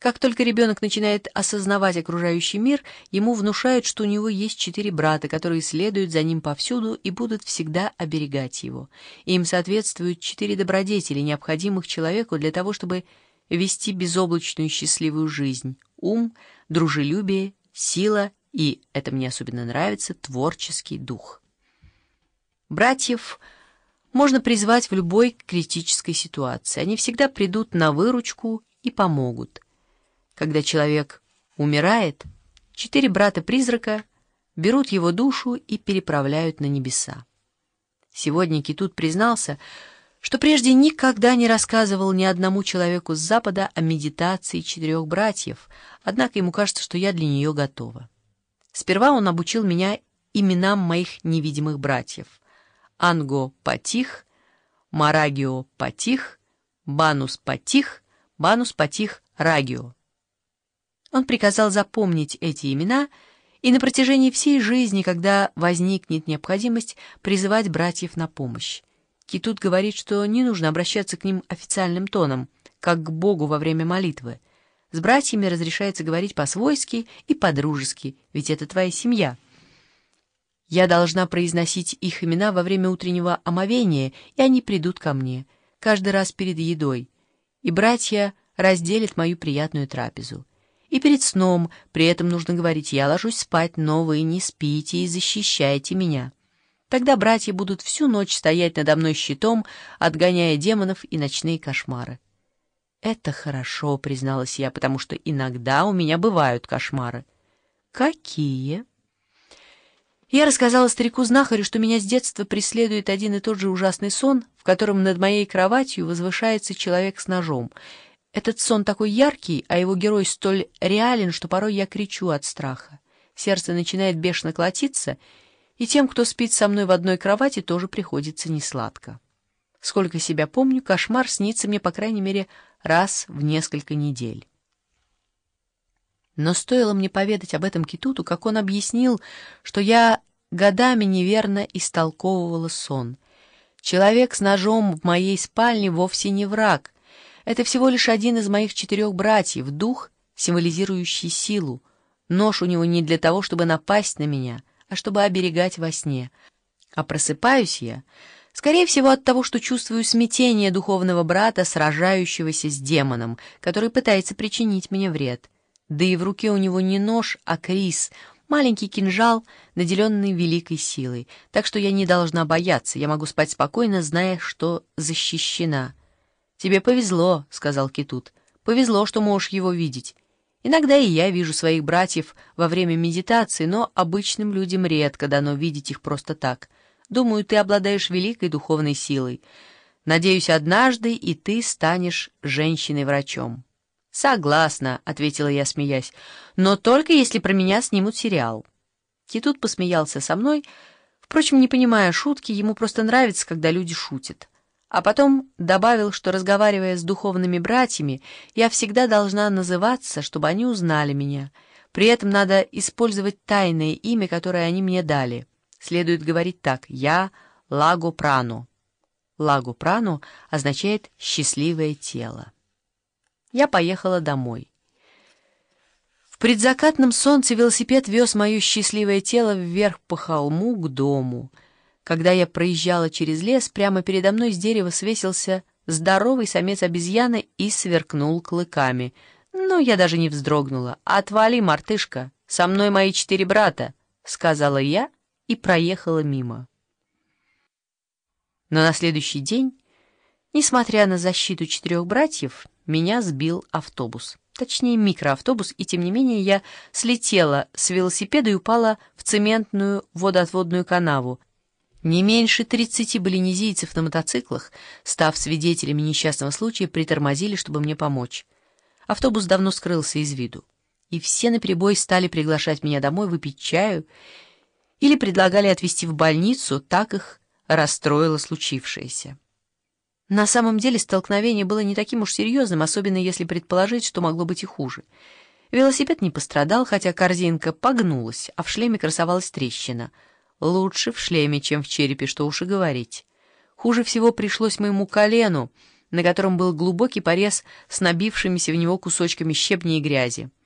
Как только ребенок начинает осознавать окружающий мир, ему внушают, что у него есть 4 брата, которые следуют за ним повсюду и будут всегда оберегать его. Им соответствуют 4 добродетели, необходимых человеку для того, чтобы вести безоблачную счастливую жизнь: ум, дружелюбие, сила и, это мне особенно нравится, творческий дух. Братьев можно призвать в любой критической ситуации. Они всегда придут на выручку и помогут. Когда человек умирает, 4 брата-призрака берут его душу и переправляют на небеса. Сегодня Кетут признался, что прежде никогда не рассказывал ни одному человеку с Запада о медитации 4 братьев, однако ему кажется, что я для нее готова. Сперва он обучил меня именам моих невидимых братьев: Анго-Патих, Марагио-Патих, Банус-Патих, Банус-Патих-Рагио. Он приказал запомнить эти имена и на протяжении всей жизни, когда возникнет необходимость, призывать братьев на помощь. Кетут говорит, что не нужно обращаться к ним официальным тоном, как к Богу во время молитвы. С братьями разрешается говорить по-свойски и по-дружески, ведь это твоя семья. Я должна произносить их имена во время утреннего омовения, и они придут ко мне, каждый раз перед едой, и братья разделят мою приятную трапезу. И перед сном при этом нужно говорить: «Я ложусь спать, но вы не спите и защищайте меня». Тогда братья будут всю ночь стоять надо мной щитом, отгоняя демонов и ночные кошмары. «Это хорошо», — призналась я, — «потому что иногда у меня бывают кошмары». «Какие?» Я рассказала старику-знахарю, что меня с детства преследует один и тот же ужасный сон, в котором над моей кроватью возвышается человек с ножом. Этот сон такой яркий, а его герой столь реален, что порой я кричу от страха. Сердце начинает бешено колотиться, и тем, кто спит со мной в одной кровати, тоже приходится несладко. Сколько себя помню, кошмар снится мне, по крайней мере, раз в несколько недель. Но стоило мне поведать об этом Кетуту, как он объяснил, что я годами неверно истолковывала сон. Человек с ножом в моей спальне вовсе не враг. Это всего лишь один из моих 4 братьев, дух, символизирующий силу. Нож у него не для того, чтобы напасть на меня, а чтобы оберегать во сне. А просыпаюсь я, скорее всего, от того, что чувствую смятение духовного брата, сражающегося с демоном, который пытается причинить мне вред. Да и в руке у него не нож, а крис, маленький кинжал, наделенный великой силой. Так что я не должна бояться, я могу спать спокойно, зная, что защищена. «Тебе повезло», — сказал Кетут. «Повезло, что можешь его видеть. Иногда и я вижу своих братьев во время медитации, но обычным людям редко дано видеть их просто так. Думаю, ты обладаешь великой духовной силой. Надеюсь, однажды и ты станешь женщиной-врачом». «Согласна», — ответила я, смеясь, — «но только если про меня снимут сериал». Кетут посмеялся со мной, впрочем, не понимая шутки, ему просто нравится, когда люди шутят. А потом добавил, что, разговаривая с духовными братьями, я всегда должна называться, чтобы они узнали меня. При этом надо использовать тайное имя, которое они мне дали. Следует говорить так: «Я Лаго Прано». Лаго Прано означает «счастливое тело». Я поехала домой. В предзакатном солнце велосипед вез мое счастливое тело вверх по холму к дому. Когда я проезжала через лес, прямо передо мной с дерева свесился здоровый самец обезьяны и сверкнул клыками. Но я даже не вздрогнула. «Отвали, мартышка, со мной мои 4 брата», — сказала я и проехала мимо. Но на следующий день, несмотря на защиту 4 братьев, меня сбил автобус. Точнее, микроавтобус, и тем не менее я слетела с велосипеда и упала в цементную водоотводную канаву. Не меньше 30 балинезийцев на мотоциклах, став свидетелями несчастного случая, притормозили, чтобы мне помочь. Автобус давно скрылся из виду, и все наперебой стали приглашать меня домой выпить чаю или предлагали отвезти в больницу, так их расстроило случившееся. На самом деле столкновение было не таким уж серьезным, особенно если предположить, что могло быть и хуже. Велосипед не пострадал, хотя корзинка погнулась, а в шлеме красовалась трещина. Лучше в шлеме, чем в черепе, что уж и говорить. Хуже всего пришлось моему колену. на котором был глубокий порез с набившимися в него кусочками щебня и грязи.